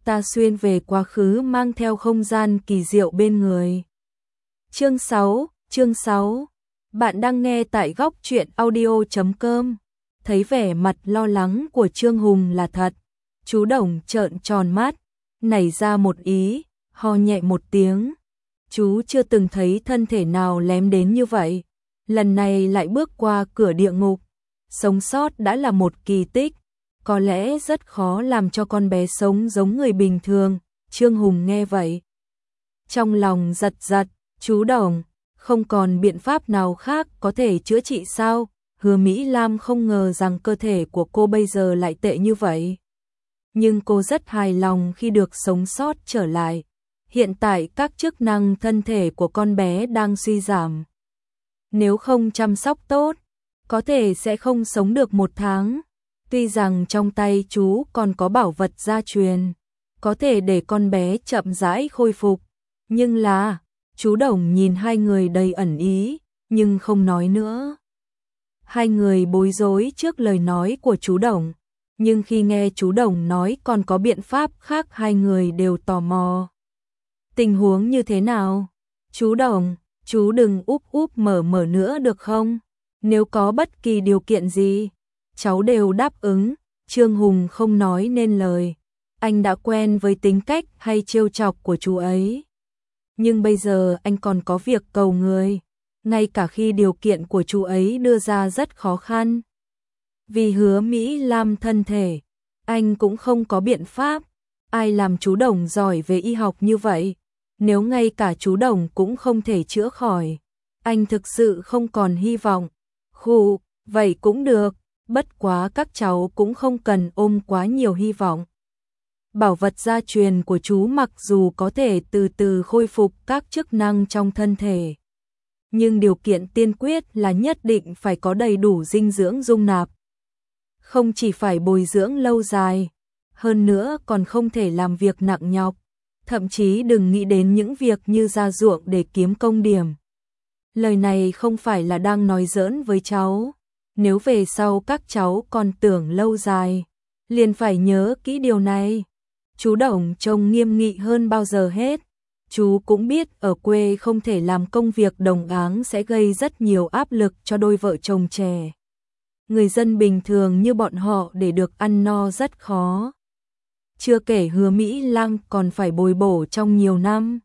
ta xuyên về quá khứ mang theo không gian kỳ diệu bên người. Chương 6. Bạn đang nghe tại góc truyện audio.com. Thấy vẻ mặt lo lắng của Trương Hùng là thật, chú Đồng trợn tròn mắt, nảy ra một ý, ho nhẹ một tiếng. Chú chưa từng thấy thân thể nào lém đến như vậy, lần này lại bước qua cửa địa ngục, sống sót đã là một kỳ tích, có lẽ rất khó làm cho con bé sống giống người bình thường. Trương Hùng nghe vậy, trong lòng giật giật, chú Đồng, không còn biện pháp nào khác có thể chữa trị sao? Hứa Mỹ Lam không ngờ rằng cơ thể của cô bây giờ lại tệ như vậy. Nhưng cô rất hài lòng khi được sống sót trở lại. Hiện tại các chức năng thân thể của con bé đang suy giảm. Nếu không chăm sóc tốt, có thể sẽ không sống được 1 tháng. Tuy rằng trong tay chú còn có bảo vật gia truyền, có thể để con bé chậm rãi khôi phục. Nhưng là, chú Đồng nhìn hai người đầy ẩn ý, nhưng không nói nữa. Hai người bối rối trước lời nói của chú Đồng, nhưng khi nghe chú Đồng nói còn có biện pháp khác hai người đều tò mò. Tình huống như thế nào? Chú Đồng, chú đừng úp mở nữa được không? Nếu có bất kỳ điều kiện gì, cháu đều đáp ứng. Trương Hùng không nói nên lời, anh đã quen với tính cách hay trêu chọc của chú ấy. Nhưng bây giờ anh còn có việc cầu người, ngay cả khi điều kiện của chú ấy đưa ra rất khó khăn. Vì Hứa Mỹ Lam thân thể, anh cũng không có biện pháp. Ai làm chú Đồng giỏi về y học như vậy? Nếu ngay cả chú Đồng cũng không thể chữa khỏi, anh thực sự không còn hy vọng. Khụ, vậy cũng được, bất quá các cháu cũng không cần ôm quá nhiều hy vọng. Bảo vật gia truyền của chú mặc dù có thể từ từ khôi phục các chức năng trong thân thể, nhưng điều kiện tiên quyết là nhất định phải có đầy đủ dinh dưỡng dung nạp. Không chỉ phải bồi dưỡng lâu dài, hơn nữa còn không thể làm việc nặng nhọc, thậm chí đừng nghĩ đến những việc như ra ruộng để kiếm công điểm. Lời này không phải là đang nói giỡn với cháu, nếu về sau các cháu còn tưởng lâu dài, liền phải nhớ kỹ điều này. Chú Đồng trông nghiêm nghị hơn bao giờ hết. Chú cũng biết ở quê không thể làm công việc đồng áng sẽ gây rất nhiều áp lực cho đôi vợ chồng trẻ. Người dân bình thường như bọn họ để được ăn no rất khó. Chưa kể Hứa Mỹ Lam còn phải bồi bổ trong nhiều năm.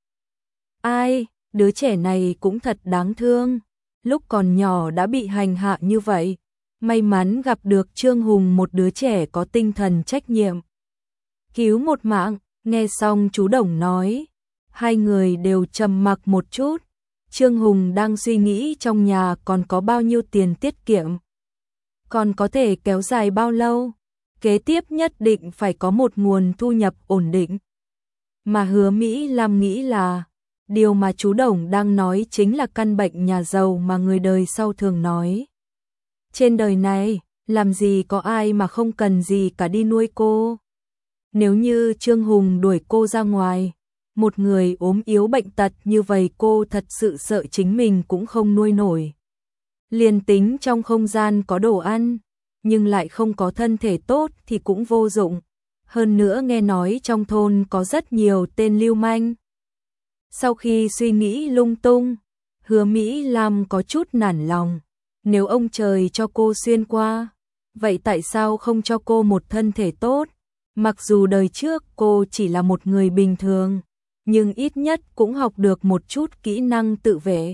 Ai, đứa trẻ này cũng thật đáng thương. Lúc còn nhỏ đã bị hành hạ như vậy. May mắn gặp được Trương Hùng, một đứa trẻ có tinh thần trách nhiệm. Cứu một mạng. Nghe xong chú Đồng nói, hai người đều trầm mặc một chút. Trương Hùng đang suy nghĩ trong nhà còn có bao nhiêu tiền tiết kiệm, còn có thể kéo dài bao lâu. Kế tiếp nhất định phải có một nguồn thu nhập ổn định. Mà Hứa Mỹ Lam nghĩ là, điều mà chú Đồng đang nói chính là căn bệnh nhà giàu mà người đời sau thường nói. Trên đời này, làm gì có ai mà không cần gì cả đi nuôi cô. Nếu như Trương Hùng đuổi cô ra ngoài, một người ốm yếu bệnh tật như vậy cô thật sự sợ chính mình cũng không nuôi nổi. Liền tính trong không gian có đồ ăn, nhưng lại không có thân thể tốt thì cũng vô dụng. Hơn nữa nghe nói trong thôn có rất nhiều tên lưu manh. Sau khi suy nghĩ lung tung, Hứa Mỹ Lam có chút nản lòng. Nếu ông trời cho cô xuyên qua, vậy tại sao không cho cô một thân thể tốt? Mặc dù đời trước cô chỉ là một người bình thường, nhưng ít nhất cũng học được một chút kỹ năng tự vệ.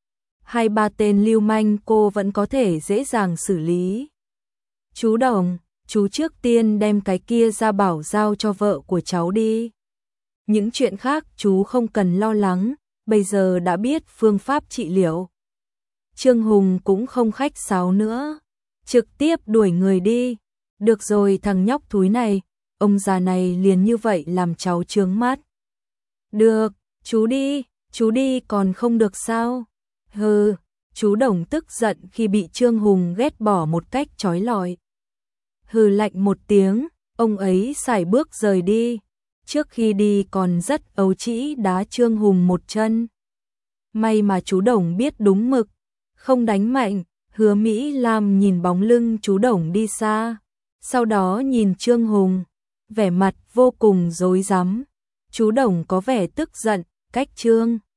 2-3 tên lưu manh cô vẫn có thể dễ dàng xử lý. Chú Đồng, chú trước tiên đem cái kia ra bảo giao cho vợ của cháu đi. Những chuyện khác chú không cần lo lắng, bây giờ đã biết phương pháp trị liệu. Trương Hùng cũng không khách sáo nữa, trực tiếp đuổi người đi. Được rồi thằng nhóc thúi này, ông già này liền như vậy làm cháu chướng mắt. Được, chú đi còn không được sao? Hừ, chú Đồng tức giận khi bị Trương Hùng ghét bỏ một cách chói lọi. Hừ lạnh một tiếng, ông ấy sải bước rời đi. Trước khi đi còn rất ấu trĩ đá Trương Hùng một chân. May mà chú Đồng biết đúng mực, không đánh mạnh. Hứa Mỹ Lam nhìn bóng lưng chú Đồng đi xa, sau đó nhìn Trương Hùng. vẻ mặt vô cùng rối rắm. Chú Đồng có vẻ tức giận, cách Trương